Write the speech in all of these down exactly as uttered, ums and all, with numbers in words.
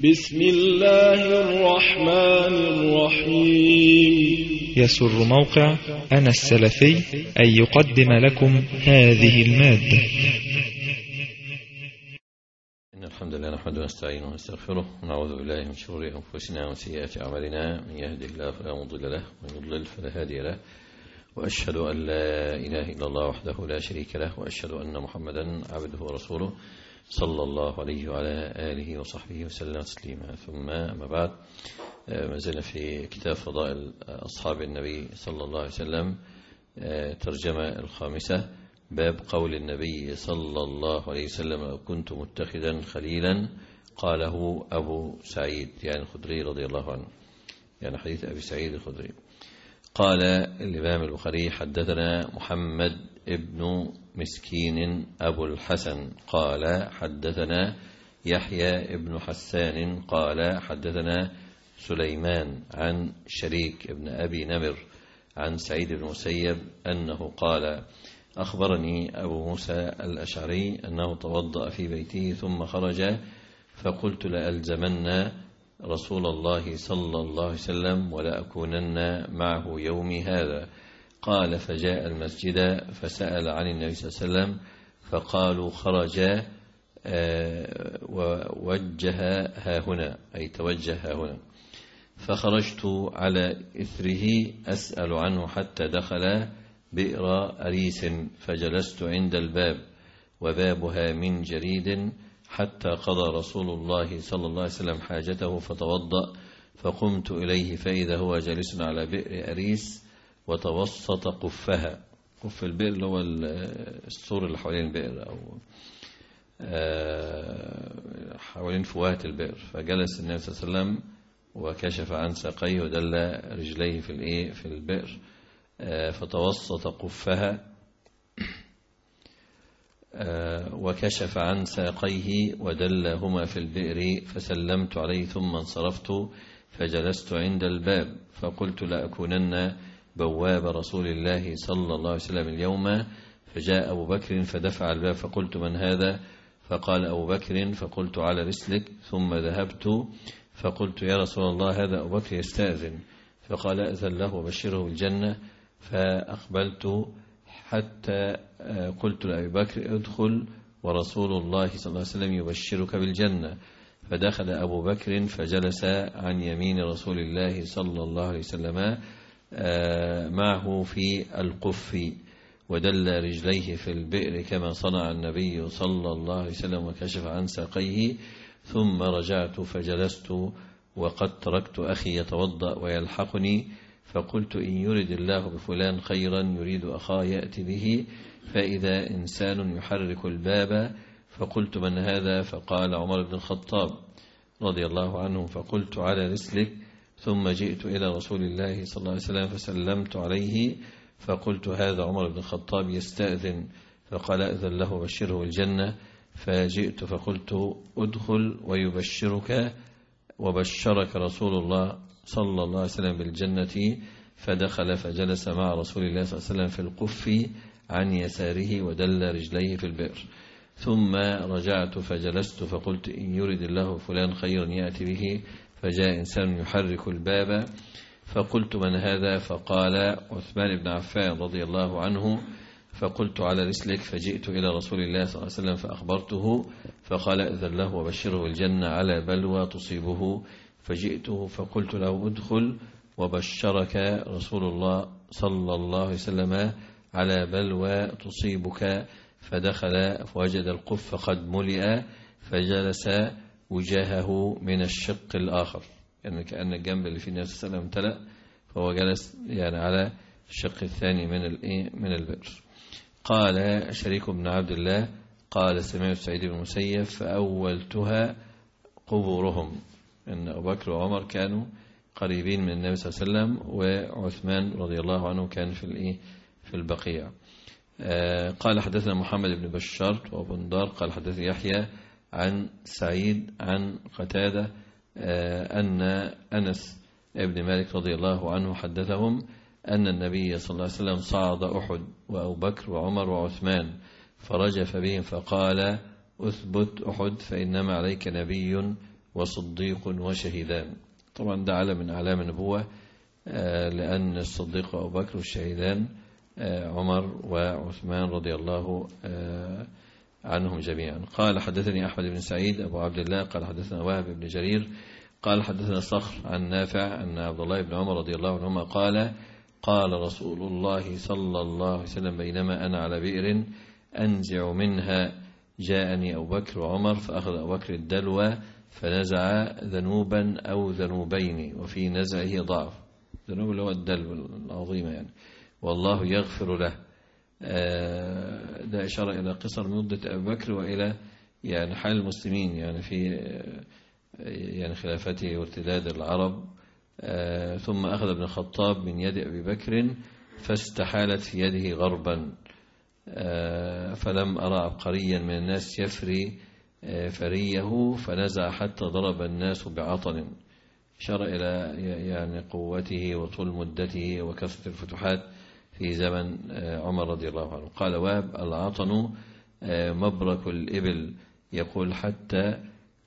بسم الله الرحمن الرحيم. يسر موقع أنا السلفي أن يقدم لكم هذه المادة. إن الحمد لله نحمده ونستعينه ونستغفره ونعوذ بالله من شرور أنفسنا وسيئات أعمالنا، من يهده الله فلا مضل له ومن يضلل فلا هادي له، وأشهد أن لا إله إلا الله وحده لا شريك له، وأشهد أن محمدا عبده ورسوله صلى الله عليه وعلى آله وصحبه وسلم تسليما. ثم أما بعد، ما زلنا في كتاب فضائل أصحاب النبي صلى الله عليه وسلم، ترجمة الخامسة، باب قول النبي صلى الله عليه وسلم: كنت متخذا خليلا، قاله أبو سعيد يعني الخدري رضي الله عنه، يعني حديث أبي سعيد الخدري. قال الإمام البخاري: حدثنا محمد ابن مسكين أبو الحسن قال حدثنا يحيى ابن حسان قال حدثنا سليمان عن شريك ابن أبي نمر عن سعيد بن مسيب أنه قال: أخبرني أبو موسى الأشعري أنه توضأ في بيته ثم خرج، فقلت لألزمن رسول الله صلى الله عليه وسلم ولأكونن معه يومي هذا. قال: فجاء المسجد فسأل عن النبي صلى الله عليه وسلم، فقالوا: خرج ووجه ها هنا، أي توجه ها هنا. فخرجت على إثره أسأل عنه حتى دخل بئر أريس، فجلست عند الباب وبابها من جريد، حتى قضى رسول الله صلى الله عليه وسلم حاجته فتوضأ، فقمت إليه فإذا هو جالس على بئر أريس وتوسط قفها. قف البئر اللي هو السور اللي حوالين البئر أو حوالين فوهة البئر. فجلس النبي صلى الله عليه وسلم وكشف عن ساقيه ودل رجليه في الايه في البئر، فتوسط قفها وكشف عن ساقيه ودلهما في البئر، فسلمت عليه ثم انصرفت فجلست عند الباب، فقلت لأكونن بواب رسول الله صلى الله عليه وسلم اليوم. فجاء أبو بكر فدفع الباب، فقلت: من هذا؟ فقال أبو بكر، فقلت: على رسلك. ثم ذهبت فقلت: يا رسول الله، هذا أبو بكر يستأذن. فقال: أذن له وبشره بالجنة. فأقبلت حتى قلت لأبي بكر: ادخل ورسول الله صلى الله عليه وسلم يبشرك بالجنة. فدخل أبو بكر فجلس عن يمين رسول الله صلى الله عليه وسلم معه في القف، ودل رجليه في البئر كما صنع النبي صلى الله عليه وسلم، وكشف عن ساقيه. ثم رجعت فجلست وقد تركت أخي يتوضأ ويلحقني، فقلت: إن يرد الله بفلان خيرا يريد أخاه يأتي به. فإذا إنسان يحرك الباب، فقلت: من هذا؟ فقال: عمر بن الخطاب رضي الله عنه. فقلت: على رسلك. ثم جئت إلى رسول الله صلى الله عليه وسلم فسلمت عليه، فقلت: هذا عمر بن الخطاب يستأذن. فقال: أذن له وبشره الجنة. فجئت فقلت: ادخل ويبشرك وبشرك رسول الله صلى الله عليه وسلم بالجنة. فدخل فجلس مع رسول الله صلى الله عليه وسلم في القف عن يساره ودل رجليه في البئر. ثم رجعت فجلست فقلت: إن يرد الله فلان خيرا يأتي به. فجاء إنسان يحرك الباب، فقلت: من هذا؟ فقال: عثمان بن عفان رضي الله عنه. فقلت: على رسلك. فجئت إلى رسول الله صلى الله عليه وسلم فأخبرته، فقال: إذن له وبشره الجنة على بلوى تصيبه. فجئته فقلت له: ادخل وبشرك رسول الله صلى الله عليه وسلم على بلوى تصيبك. فدخل فوجد القف قد ملئ، فجلس وجاهه من الشق الآخر، يعني كأن الجنب اللي فيه النبي صلى الله عليه وسلم امتلأ، فهو جلس يعني على الشق الثاني من الايه من البئر. قال شريك بن عبد الله قال: سمعت سعيد بن مسيب فأولتها قبورهم، ان أبو بكر وعمر كانوا قريبين من النبي صلى الله عليه وسلم، وعثمان رضي الله عنه كان في الايه في البقيع. آه قال: حدثنا محمد بن بشار وابو الدار قال: حدثني يحيى عن سعيد عن قتادة آه أن أنس ابن مالك رضي الله عنه حدثهم أن النبي صلى الله عليه وسلم صعد أحد وأبو بكر وعمر وعثمان، فرجف بهم فقال: أثبت أحد فإنما عليك نبي وصديق وشهيدان. طبعا ده علم من أعلام النبوة، لأن الصديق أبو بكر والشهيدان عمر وعثمان رضي الله عنهم جميعا. قال حدثني أحمد بن سعيد أبو عبد الله قال حدثنا وهب بن جرير قال حدثنا صخر عن نافع أن عبد الله بن عمر رضي الله عنهما قال قال رسول الله صلى الله عليه وسلم بينما أنا على بئر أنزع منها جاءني أبو بكر وعمر فأخذ أبو بكر الدلوى فنزع ذنوبا أو ذنوبين وفي نزعه ضعف. ذنوب اللي هو الدلو العظيمة يعني، والله يغفر له. ده إشارة إلى قصر مدة أبي بكر وإلى يعني حال المسلمين يعني في يعني خلافته وارتداد العرب. ثم أخذ ابن الخطاب من يد أبي بكر فاستحالت في يده غربا، فلم أرى عبقريا من الناس يفري فريه فنزع حتى ضرب الناس بعطن. إشارة إلى يعني قوته وطول مدته وكثرة الفتوحات في زمن عمر رضي الله عنه. قال واب العطن مبرك الإبل، يقول حتى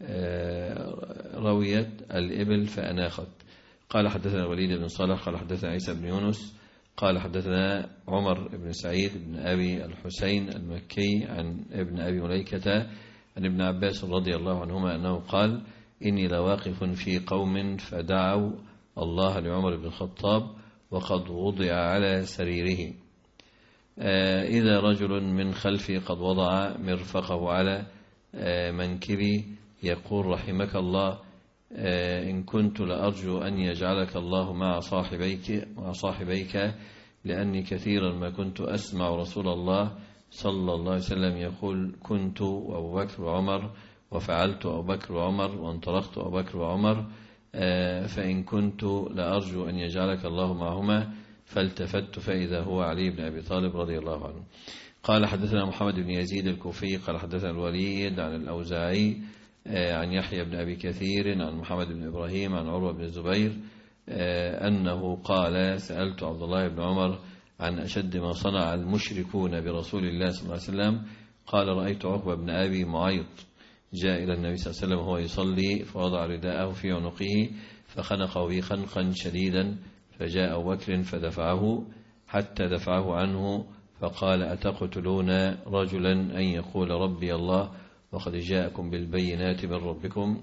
رويت الإبل فأناخت. قال حدثنا الوليد بن صالح قال حدثنا عيسى بن يونس قال حدثنا عمر بن سعيد بن أبي الحسين المكي عن ابن أبي مليكة عن ابن عباس رضي الله عنهما أنه قال إني لواقف في قوم فدعوا الله لعمر بن الخطاب وقد وضع على سريره، إذا رجل من خلفي قد وضع مرفقه على منكبي يقول رحمك الله إن كنت لأرجو أن يجعلك الله مع صاحبيك, مع صاحبيك لأني كثيرا ما كنت أسمع رسول الله صلى الله عليه وسلم يقول كنت أبو بكر وعمر وفعلت أبو بكر وعمر وانطلقت أبو بكر وعمر، فإن كنت لأرجو أن يجعلك الله معهما، فالتفت فإذا هو علي بن أبي طالب رضي الله عنه. قال حدثنا محمد بن يزيد الكوفي قال حدثنا الوليد عن الأوزاعي عن يحيى بن أبي كثير عن محمد بن إبراهيم عن عروة بن الزبير أنه قال سألت عبد الله بن عمر عن أشد ما صنع المشركون برسول الله صلى الله عليه وسلم، قال رأيت عقبة بن أبي معيط جاء إلى النبي صلى الله عليه وسلم وهو يصلي فوضع رداءه في عنقه فخنقه به خنقا شديدا، فجاء أبو بكر فدفعه حتى دفعه عنه فقال أتقتلون رجلا أن يقول ربي الله وقد جاءكم بالبينات من ربكم؟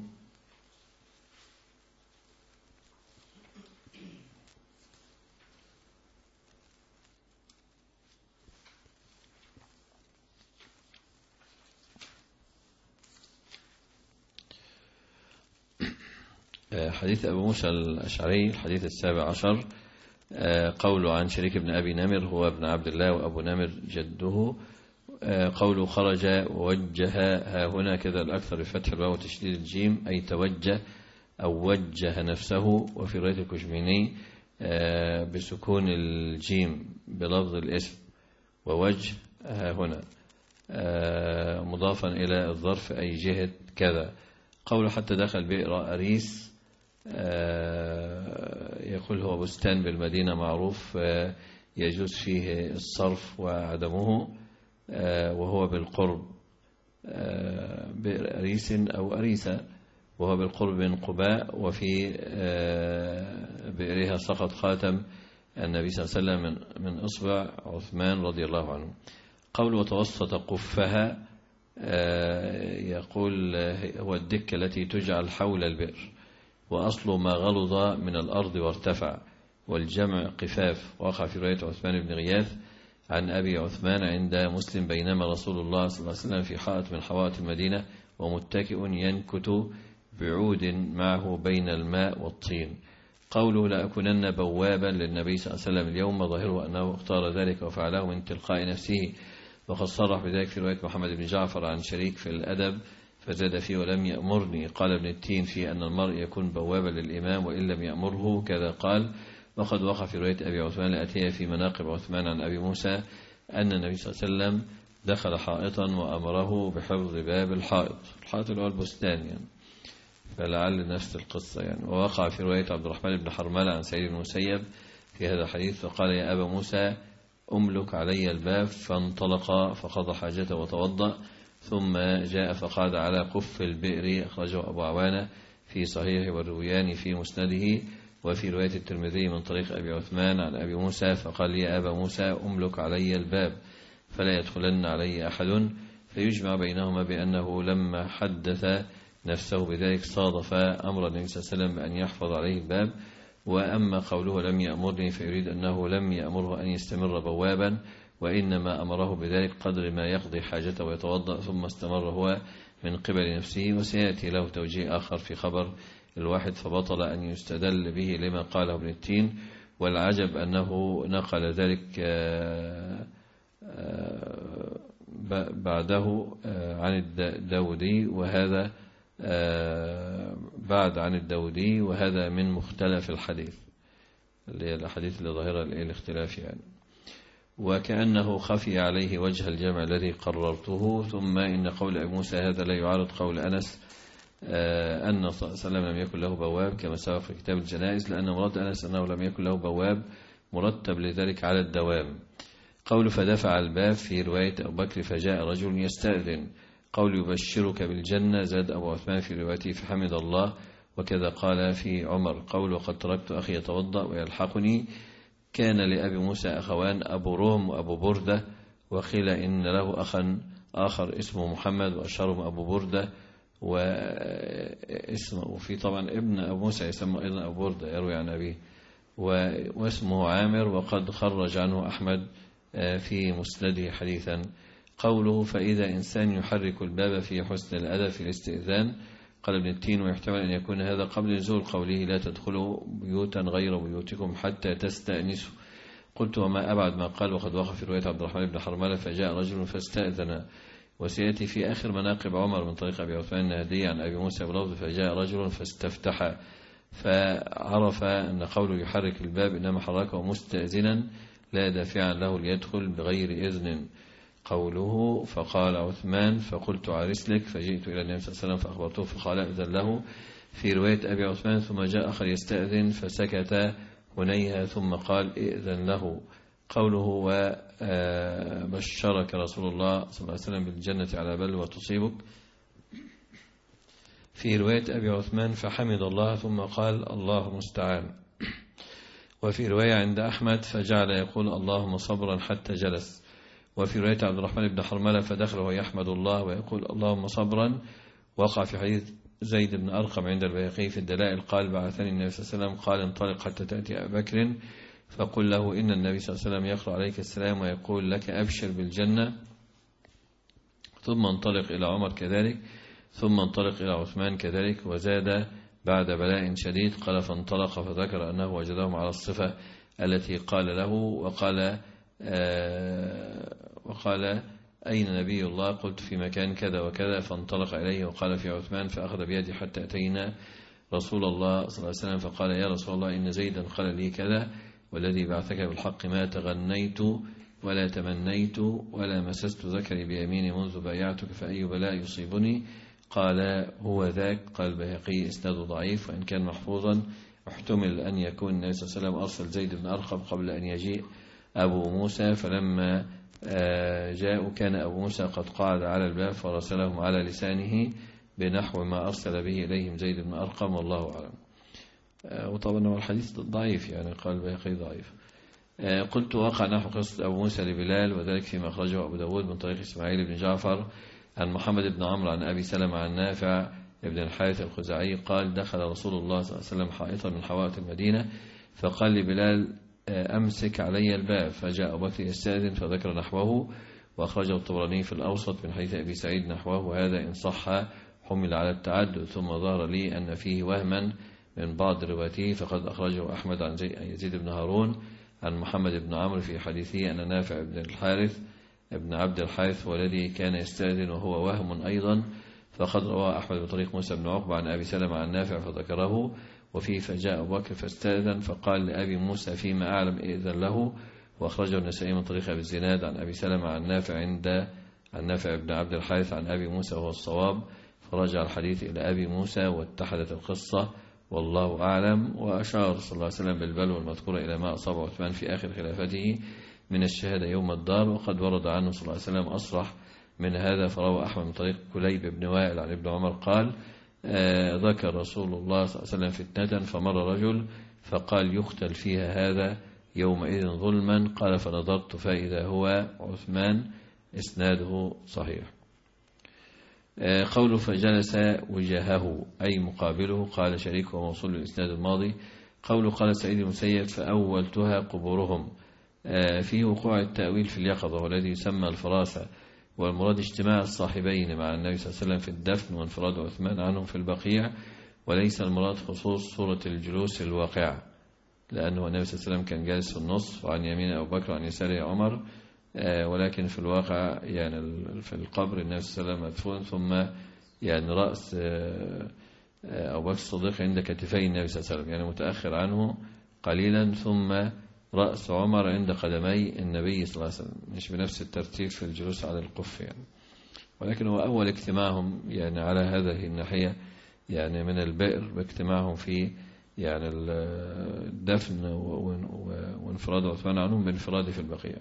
حديث أبو موسى الأشعري الحديث السابع عشر قوله عن شريك بن أبي نمر هو ابن عبد الله وأبو نمر جده، قوله خرج ووجه ها هنا كذا الأكثر بفتح الواو وتشديد الجيم أي توجه أو وجه نفسه، وفي رواية الكشميني بسكون الجيم بلفظ الاسم ووجه ها هنا مضافا إلى الظرف أي جهة كذا. قوله حتى دخل بئر أريس يقول هو بستان بالمدينة معروف يجوز فيه الصرف وعدمه وهو بالقرب بئر أريس أو أريسة وهو بالقرب من قباء، وفي بئرها سقط خاتم النبي صلى الله عليه وسلم من إصبع عثمان رضي الله عنه. قول وتوسط قفها يقول هو الدكة التي تجعل حول البئر، وأصل ما غلظ من الأرض وارتفع، والجمع قفاف. وقع في رواية عثمان بن غياث عن أبي عثمان عند مسلم بينما رسول الله صلى الله عليه وسلم في حائط من حوائط المدينة ومتكئ ينكت بعود معه بين الماء والطين. قوله لأكونن بوابا للنبي صلى الله عليه وسلم اليوم ظاهره أنه اختار ذلك وفعله من تلقاء نفسه، وقد صرح بذلك في رواية محمد بن جعفر عن شريك في الأدب فزاد فيه ولم يأمرني. قال ابن التين في أن المرء يكون بوابا للإمام وإن لم يأمره كذا قال. وقد وقع في رواية أبي عثمان الأتية في مناقب عثمان عن أبي موسى أن النبي صلى الله عليه وسلم دخل حائطا وأمره بحفظ باب الحائط، الحائط اللي هو البستان يعني، فلعل نفس القصة يعني. ووقع في رواية عبد الرحمن بن حرملة عن سعيد بن المسيب في هذا الحديث فقال يا أبا موسى أملك علي الباب، فانطلق فقضى حاجته وتوضأ ثم جاء فقعد على قف البئر أخرجه أبو عوانة في صحيحه والروياني في مسنده. وفي رواية الترمذي من طريق أبي عثمان عن أبي موسى فقال لي يا أبا موسى أملك علي الباب فلا يدخلن علي أحد، فيجمع بينهما بأنه لما حدث نفسه بذلك صادف أمر النبي صلى الله عليه وسلم بأن يحفظ عليه الباب. وأما قوله لم يأمرني فيريد أنه لم يأمره أن يستمر بوابا، وإنما أمره بذلك قدر ما يقضي حاجته ويتوضأ، ثم استمر هو من قبل نفسه. وسيأتي له توجيه آخر في خبر الواحد فبطل أن يستدل به لما قاله ابن التين. والعجب أنه نقل ذلك بعده عن الداودي، وهذا بعد عن الداودي، وهذا من مختلف الحديث اللي هي الحديث اللي ظاهرة الاختلاف يعني. وكأنه خفي عليه وجه الجمع الذي قررته. ثم إن قول أبي موسى هذا لا يعارض قول أنس أن صلى الله عليه وسلم لم يكن له بواب كما سبق في كتاب الجنائز، لأن مراد أنس أنه لم يكن له بواب مرتب لذلك على الدوام. قول فدفع الباب في رواية أبو بكر فجاء رجل يستأذن. قول يبشرك بالجنة زاد أبو عثمان في روايته فحمد الله، وكذا قال في عمر. قول وقد تركت أخي يتوضأ ويلحقني. كان لأبي موسى أخوان أبو رهم وأبو بردة، وقيل إن له أخا آخر اسمه محمد وأشهرهم أبو بردة، واسمه وفي طبعا ابن أبو موسى يسمى أيضا أبو بردة يروي عن أبيه، واسمه عامر، وقد خرج عنه أحمد في مسنده حديثا. قوله فإذا إنسان يحرك الباب في حسن الأدب في الاستئذان. قال ابن التين ويحتمل أن يكون هذا قبل نزول قوله لا تدخلوا بيوتا غير بيوتكم حتى تستأنسوا. قلت وما أبعد ما قال وقد وقف في رواية عبد الرحمن بن حرملة فجاء رجل فاستأذن. وسيأتي في آخر مناقب عمر من طريق أبي عثمان النهدي عن أبي موسى بلفظ فجاء رجل فاستفتح، فعرف أن قوله يحرك الباب إنما حركه مستأذنا لا دافعا له ليدخل بغير إذن. قوله فقال عثمان فقلت على رسلك فجئت إلى النبي صلى الله عليه وسلم فأخبرته فقال أذن له. في رواية أبي عثمان ثم جاء آخر يستأذن فسكت هنيها ثم قال إذن له. قوله وبشرك رسول الله صلى الله عليه وسلم بالجنة على بلوى تصيبك. في رواية أبي عثمان فحمد الله ثم قال الله مستعان. وفي رواية عند أحمد فجعل يقول اللهم صبرا حتى جلس. وفي رواية عبد الرحمن بن حرملة فدخل ويحمد الله ويقول اللهم صبرا. وقع في حديث زيد بن أرقم عند البيهقي في الدلائل قال بعثني النبي صلى الله عليه وسلم قال انطلق حتى تأتي أبا بكر فقل له إن النبي صلى الله عليه وسلم يقرأ عليك السلام ويقول لك أبشر بالجنة. ثم انطلق إلى عمر كذلك، ثم انطلق إلى عثمان كذلك. وزاد بعد بلاء شديد قال فانطلق فذكر أنه وجدهم على الصفة التي قال له. وقال آه وقال أين نبي الله؟ قلت في مكان كذا وكذا. فانطلق إليه وقال في عثمان فأخذ بيدي حتى أتينا رسول الله صلى الله عليه وسلم فقال يا رسول الله إن زيدا قال لي كذا والذي بعثك بالحق ما تغنيت ولا تمنيت ولا مسست ذكري بيميني منذ بايعتك فأي بلاء يصيبني؟ قال هو ذاك. قال البيهقي إسناده ضعيف وإن كان محفوظا احتمل أن يكون النبي صلى الله عليه وسلم أرسل زيد بن أرقم قبل أن يجيء أبو موسى، فلما جاءوا كان أبو موسى قد قعد على الباب فرسلهم على لسانه بنحو ما أرسل به إليهم زيد بن أرقم والله أعلم. وطبعا هو الحديث ضعيف يعني قال البيهقي ضعيف. قلت وقع نحو قصة أبو موسى لبلال وذلك فيما أخرجه أبو داود من طريق إسماعيل بن جعفر عن محمد بن عمرو عن أبي سلمة عن نافع ابن الحارث الخزاعي قال دخل رسول الله صلى الله عليه وسلم حائطا من حوائط المدينة فقال لبلال أمسك علي الباب، فجاء أبو بكر يستأذن فذكر نحوه وأخرجه الطبراني في الأوسط من حديث أبي سعيد نحوه، وهذا إن صح حمل على التعدد. ثم ظهر لي أن فيه وهما من بعض رواته فقد أخرجه أحمد عن يزيد بن هارون عن محمد بن عمرو في حديثه أن نافع بن الحارث ابن عبد الحارث والذي كان يستأذن وهو وهم أيضا، فقد روى أحمد بطريق موسى بن عقبة عن أبي سلمة عن نافع فذكره. وفيه فجاء أبو بكر فاستأذن فقال لأبي موسى فيما أعلم إذن له. وأخرجه النسائي من طريق أبي الزناد عن أبي سلمة عن نافع عند عن نافع بن عبد الحارث عن أبي موسى وهو الصواب، فرجع الحديث إلى أبي موسى واتحدت القصة والله أعلم. وأشار صلى الله عليه وسلم بالبلوى المذكورة إلى ما أصاب عثمان في آخر خلافته من الشهادة يوم الدار، وقد ورد عنه صلى الله عليه وسلم أصرح من هذا. فروى أحمد من طريق كليب بن وائل عن ابن عمر قال ذكر رسول الله صلى الله عليه وسلم فتنة فمر رجل فقال يقتل فيها هذا يومئذ ظلما، قال فنظرت فإذا هو عثمان. إسناده صحيح. قوله فجلس وجهه أي مقابله، قال شريك وموصول للإسناد الماضي. قوله قال سعيد المسيب فأولتها قبورهم، فيه وقوع التأويل في اليقظة والذي يسمى الفراسة، والمراد اجتماع الصاحبين مع النبي صلى الله عليه وسلم في الدفن وانفراد عثمان عنهم في البقيع، وليس المراد خصوص صورة الجلوس الواقعة، لأنه النبي صلى الله عليه وسلم كان جالس في النصف وعن يمين أبو بكر وعن يساره عمر، ولكن في الواقع يعني في القبر النبي صلى الله عليه وسلم مدفون، ثم يعني رأس أبو بكر الصديق عند كتفي النبي صلى الله عليه وسلم، يعني متأخر عنه قليلا، ثم رأس عمر عند قدمي النبي صلى الله عليه وسلم، مش بنفس الترتيب في الجلوس على القف يعني. ولكن هو أول اجتماعهم يعني على هذه الناحية يعني من البئر باجتماعهم في يعني الدفن وانفراد عثمان عنهم بانفراده في البقيع.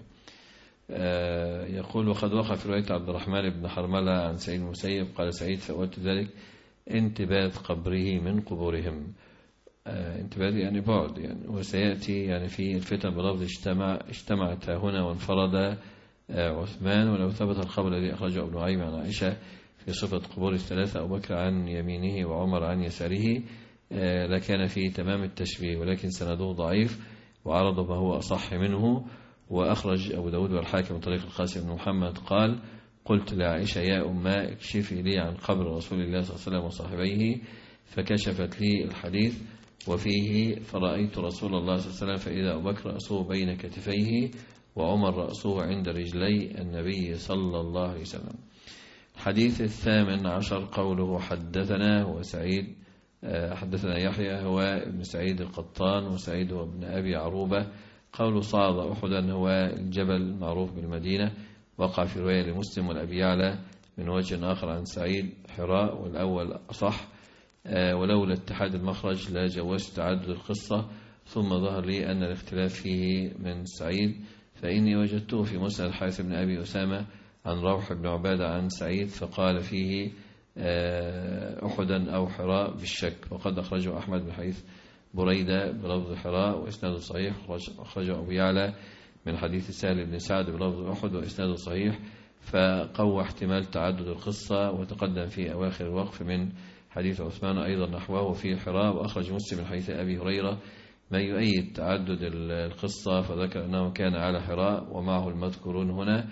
يقول وقد وقع في رواية عبد الرحمن بن حرملة عن سعيد المسيب قال سعيد فأولت ذلك انتباذ قبره من قبورهم، انتباذ يعني بعد يعني، وسيأتي يعني في الفتن بلفظ اجتمع اجتمعت هنا وانفرد عثمان. ولو ثبت الخبر الذي أخرجه ابن نعيم عن عائشة في صفة قبور الثلاثة أبو بكر عن يمينه وعمر عن يساره لكان فيه تمام التشبيه، ولكن سنده ضعيف وعرض ما هو أصح منه. وأخرج أبو داود والحاكم من طريق القاسم بن محمد قال قلت لعائشة يا أمه اكشفي لي عن قبر رسول الله صلى الله عليه وسلم وصاحبيه، فكشفت لي الحديث وفيه فرأيت رسول الله صلى الله عليه وسلم فإذا أبو بكر رأسه بين كتفيه وعمر رأسه عند رجلي النبي صلى الله عليه وسلم. الحديث الثامن عشر قوله حدثنا هو سعيد حدثنا يحيى هو ابن سعيد القطان، وسعيد هو ابن أبي عروبة. قوله صعد أحدا هو الجبل المعروف بالمدينة، وقع في رواية لمسلم والأبي يعلى من وجه آخر عن سعيد حراء، والأول أصح. ولولا اتحاد المخرج لا جوزت تعدد القصة، ثم ظهر لي أن الاختلاف فيه من سعيد، فإني وجدته في مسند الحارث بن أبي أسامة عن روح بن عبادة عن سعيد فقال فيه أحدا أو حراء بالشك، وقد أخرجه أحمد بن حديث بريدة بلفظ حراء وإسناده صحيح، أخرجه أبو يعلى من حديث سهل بن سعد بلفظ أحد وإسناده صحيح، فقوى احتمال تعدد القصة. وتقدم في أواخر الوقف من حديث عثمان أيضا نحوه في حراء. وأخرج مسلم من حديث أبي هريرة ما يؤيد تعدد القصة، فذكر أنه كان على حراء ومعه المذكورون هنا،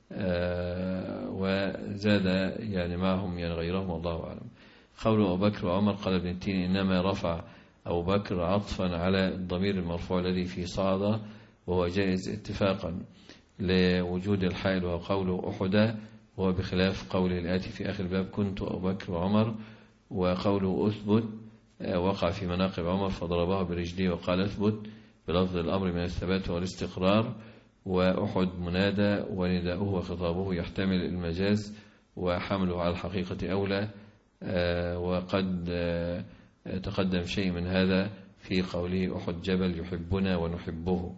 وزاد يعني معهم يعني غيرهم والله أعلم. قول أبو بكر وعمر قال ابن التين إنما رفع أبو بكر عطفا على الضمير المرفوع الذي في صعد، وهو جائز اتفاقا لوجود الحائل، وقوله أحدا وهو بخلاف قوله الآتي في آخر الباب كنت أبو بكر وعمر. وقوله أثبت وقع في مناقب عمر فضربه برجليه وقال أثبت بلفظ الأمر من الثبات والاستقرار. وأحد منادى ونداؤه وخطابه يحتمل المجاز وحمله على الحقيقة أولى، وقد تقدم شيء من هذا في قوله أحد جبل يحبنا ونحبه،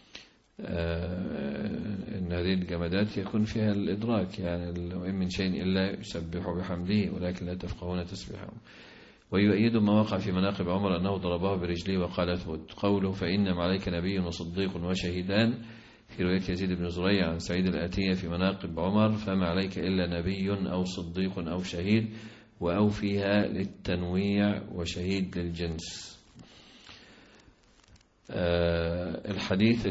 إن هذه الجمادات يكون فيها الإدراك، يعني وإن من شيء إلا يسبح بحمده ولكن لا تفقهون تسبحهم. ويؤيد ما وقع في مناقب عمر أنه ضربه برجليه وقال أثبت. قوله فإنما عليك نبي وصديق وشهيدان في رواية يزيد بن زريع عن سعيد الآتية في مناقب عمر فما عليك إلا نبي أو صديق أو شهيد، وأو فيها للتنويع وشهيد للجنس. الحديث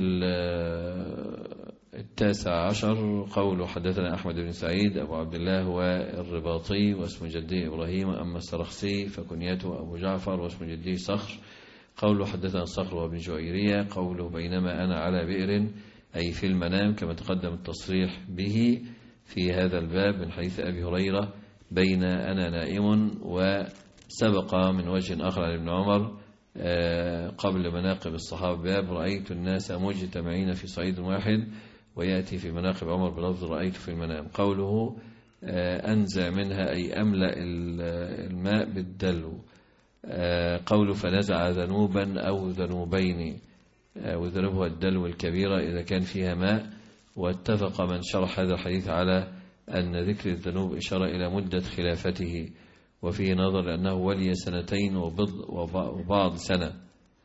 التاسع عشر قوله حدثنا أحمد بن سعيد أبو عبد الله هو الرباطي واسم جده إبراهيم، أما السرخسي فكنيته أبو جعفر واسم جده صخر. قوله حدثنا صخر وابن جويرية. قوله بينما أنا على بئر أي في المنام، كما تقدم التصريح به في هذا الباب من حديث أبي هريرة بين أنا نائم. وسبق من وجه آخر عن ابن عمر قبل مناقب الصحابة باب رأيت الناس مجتمعين في صعيد واحد، ويأتي في مناقب عمر بلفظ رأيت في المنام. قوله أنزع منها أي أملأ الماء بالدلو. قوله فنزع ذنوبا أو ذنوبين، وذنوب هو الدلو الكبيرة إذا كان فيها ماء. واتفق من شرح هذا الحديث على أن ذكر الذنوب إشارة إلى مدة خلافته، وفيه نظر لأنه ولي سنتين وبعض سنة،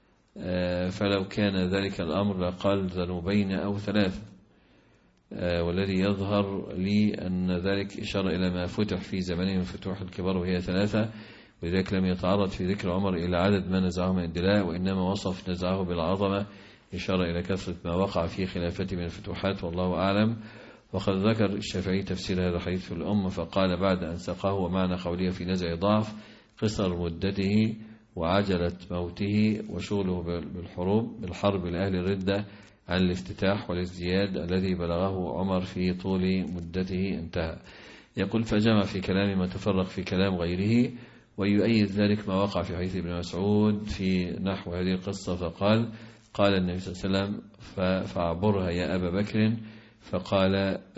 فلو كان ذلك الأمر لقال ذنوبين أو ثلاثة، والذي يظهر لي أن ذلك إشارة إلى ما فتح في زمانه من فتوح الكبار وهي ثلاثة، ولذلك لم يتعرض في ذكر عمر إلى عدد ما نزعه من الدلاء، وإنما وصف نزعه بالعظمة إشارة إلى كثرة ما وقع في خلافته من الفتوحات، والله أعلم. وقد ذكر الشافعي تفسير هذا الحديث في الأم فقال بعد أن سقاه ومعنى قوله في نزع ضعف قصر مدته وعجلة موته وشغله بالحروب بالحرب لأهل الردة عن الافتتاح والازدياد الذي بلغه عمر في طول مدته انتهى. يقول فجمع في كلام ما تفرق في كلام غيره، ويؤيد ذلك ما وقع في حديث ابن مسعود في نحو هذه القصة فقال قال النبي صلى الله عليه وسلم فاعبرها يا أبا بكر، فقال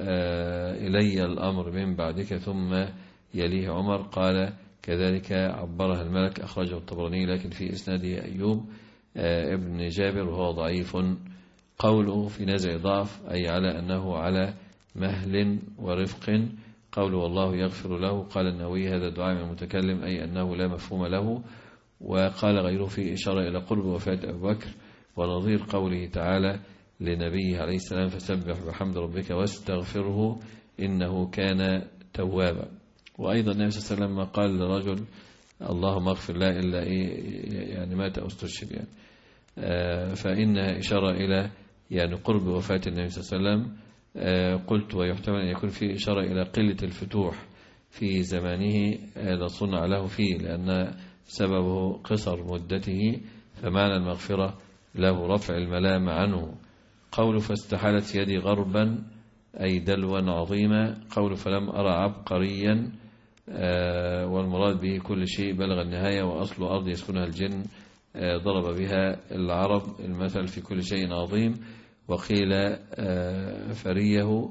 إلي الأمر من بعدك ثم يليه عمر، قال كذلك عبرها الملك، أخرجه الطبراني لكن في إسناده أيوب ابن جابر وهو ضعيف. قوله في نزع ضعف أي على أنه على مهل ورفق، قوله والله يغفر له، قال النووي هذا الدعاء من المتكلم أي أنه لا مفهوم له. وقال غيره في إشارة إلى قرب وفاة أبو بكر، ونظير قوله تعالى لنبيه عليه السلام فسبح بحمد ربك واستغفره إنه كان توابا. وأيضا النبي صلى الله عليه وسلم قال لرجل اللهم اغفر لا إلا إيه يعني مات أو استشهد يعني، آه فإنها إشارة إلى يعني قرب وفاة النبي صلى الله عليه وسلم. آه قلت ويحتمل أن يكون في إشارة إلى قلة الفتوح في زمانه لا صنع له فيه لأن سببه قصر مدته، فمعنى المغفرة له رفع الملام عنه. قول فاستحالت يدي غربا أي دلوا عظيما. قول فلم أرى عبقريا، آه والمراد به كل شيء بلغ النهاية وأصل أرض يسكنها الجن، آه ضرب بها العرب المثل في كل شيء عظيم. وقيل آه فريه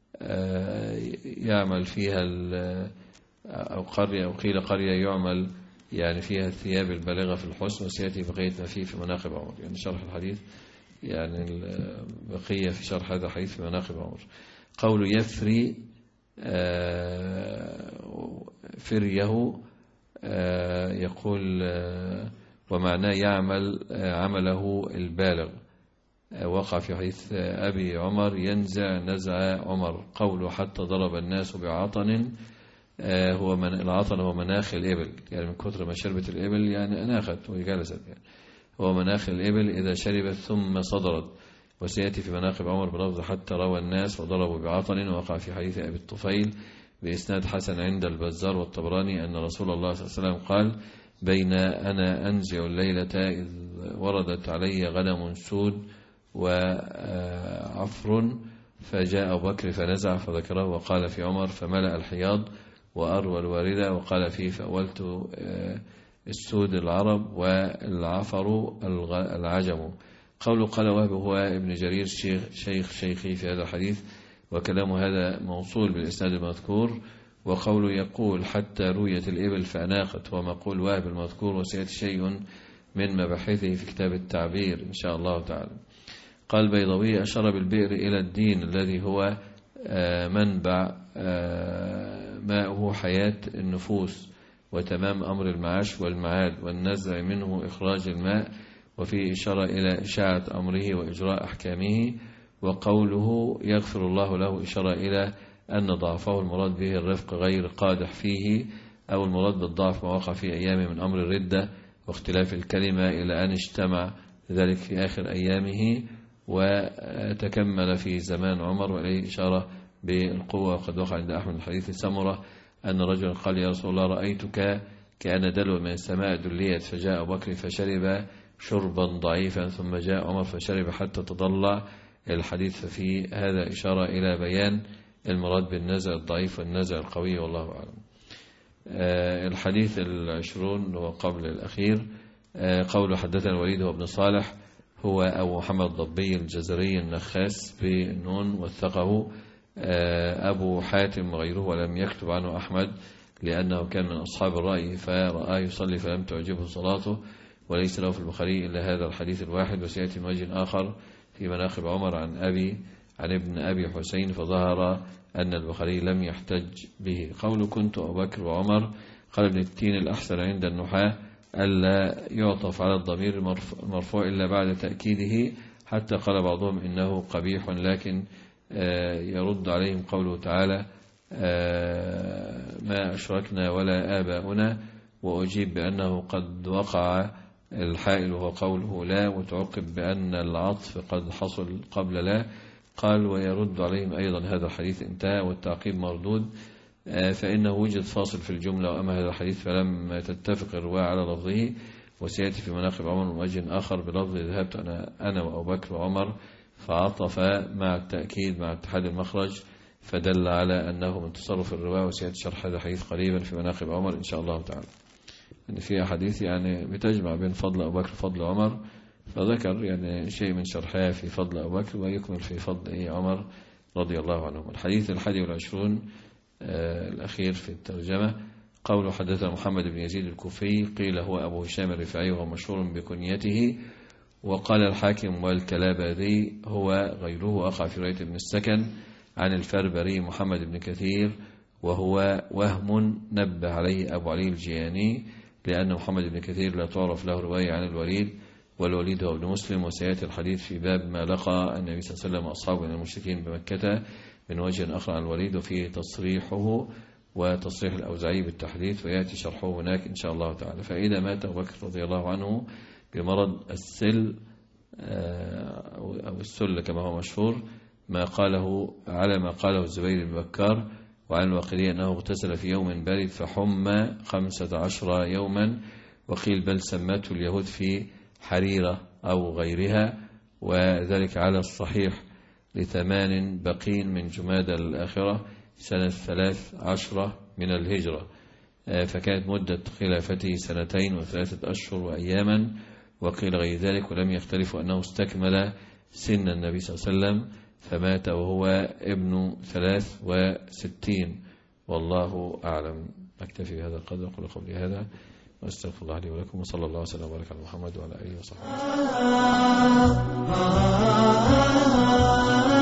آه يعمل فيها أو قرية، وقيل قرية يعمل يعني فيها الثياب البالغة في الحسن، وسيأتي بقية ما فيه في مناقب عمر، يعني شرح الحديث يعني البقية في شرح هذا الحديث في مناقب عمر. قول يفري فريه يقول ومعناه يعمل عمله البالغ، وقع في حديث أبي عمر ينزع نزع عمر. قوله حتى ضرب الناس بعطن، هو من العطن هو مناخ الإبل، يعني من كثر ما شربت الإبل يعني أناخت وجلست، يعني هو مناخ الإبل إذا شربت ثم صدرت. وسيأتي في مناقب عمر بلفظ حتى روى الناس وضربوا بعطن، وقع في حديث أبي الطفيل بإسناد حسن عند البزار والطبراني أن رسول الله صلى الله عليه وسلم قال بين أنا أنزع الليلة إذ وردت علي غنم سود وعفر فجاء أبو بكر فنزع فذكره، وقال في عمر فملأ الحياض وأروى الواردة، وقال فيه فأولت السود العرب والعفر العجم. قوله قال وهب هو ابن جرير شيخ, شيخ شيخي في هذا الحديث، وكلام هذا موصول بالإسناد المذكور. وقوله يقول حتى رويت الإبل فأناقت ومقول وهب المذكور، وسيأتي شيء من مباحثه في كتاب التعبير إن شاء الله تعالى. قال بيضوي أشار بالبئر إلى الدين الذي هو منبع ماءه حياة النفوس وتمام أمر المعاش والمعاد، والنزع منه إخراج الماء، وفي إشارة إلى إشاعة أمره وإجراء أحكامه. وقوله يغفر الله له إشارة إلى أن ضعفه المراد به الرفق غير قادح فيه، أو المراد بالضعف ما وقع في أيامه من أمر الردة واختلاف الكلمة إلى أن اجتمع ذلك في آخر أيامه وتكمل في زمان عمر، وإليه إشارة بالقوة. وقد وقع عند أحمد الحديث سمرة أن رجلا قال يا رسول الله رأيتك كأن دلو من السماء دليت، فجاء أبو بكر فشرب شربا ضعيفا ثم جاء عمر فشرب حتى تضلع الحديث. ففي هذا إشارة إلى بيان المراد بالنزع الضعيف والنزع القوي، والله أعلم. الحديث العشرون وقبل الأخير قول حدثنا الوليد وابن صالح هو أبو محمد ضبي الجزري النخاس بالنون وثقه أبو حاتم غيره، ولم يكتب عنه أحمد لأنه كان من أصحاب الرأي فرآه يصلي فلم تعجبه صلاته، وليس له في البخاري إلا هذا الحديث الواحد. وسيأتي من وجه آخر في مناقب عمر عن أبي عن ابن أبي حسين، فظهر أن البخاري لم يحتج به. قول كنت أبو بكر وعمر قال ابن التين الأحسن عند النحاة ألا يعطف على الضمير المرفوع إلا بعد تأكيده، حتى قال بعضهم إنه قبيح، لكن يرد عليهم قوله تعالى ما أشركنا ولا آباؤنا، وأجيب بأنه قد وقع الحائل وهو قوله لا، وتعقب بأن العطف قد حصل قبل لا. قال ويرد عليهم أيضا هذا الحديث انتهى، والتعقيب مردود، فإنه وجد فاصل في الجملة، وأما هذا الحديث فلم تتفق الرواية على لفظه، وسيأتي في مناقب عمر من وجه آخر بلفظ ذهبت أنا, أنا وأبو بكر وعمر، فعطف مع التأكيد مع اتحاد المخرج، فدل على أنه من تصرف الرواية، وسيأتي شرح هذا الحديث قريبا في مناقب عمر إن شاء الله تعالى. إن في أحاديث يعني بتجمع بين فضل أبو بكر وفضل عمر، فذكر يعني شيء من شرحها في فضل أبو بكر ويكمل في فضل عمر رضي الله عنهم. الحديث الحادي والعشرون آه الأخير في الترجمة، قول حدثنا محمد بن يزيد الكوفي قيل هو أبو هشام الرفاعي وهو مشهور بكنيته، وقال الحاكم والكلابذي هو غيره، وقع في رواية ابن السكن عن الفربري محمد بن كثير، وهو وهم نبه عليه أبو علي الجياني، لأن محمد بن كثير لا تعرف له رواية عن الوليد، والوليد هو ابن مسلم. وسيأتي الحديث في باب ما لقى النبي صلى الله عليه وسلم وأصحابه من المشركين بمكة من وجه آخر عن الوليد، وفيه تصريحه وتصريح الأوزاعي بالتحديث، ويأتي شرحه هناك إن شاء الله تعالى. فإذا مات أبو بكر رضي الله عنه بمرض السل أو السل كما هو مشهور، ما قاله على ما قاله الزبير بن بكار، وعن الواقدي أنه اغتسل في يوم بارد فحمى خمسة عشر يوما، وقيل بل سمته اليهود في حريرة أو غيرها، وذلك على الصحيح لثمان بقين من جمادى الآخرة سنة ثلاث عشرة من الهجرة، فكانت مدة خلافته سنتين وثلاثة أشهر وأياما، وقيل غير ذلك، ولم يختلفوا أنه استكمل سن النبي صلى الله عليه وسلم فمات وهو ابن ثلاث وستين، والله أعلم. أكتفي بهذا القدر، أقول قولي هذا وأستغفر الله لي ولكم، وصلى الله وسلم وبارك على محمد وعلى آله وصحبه.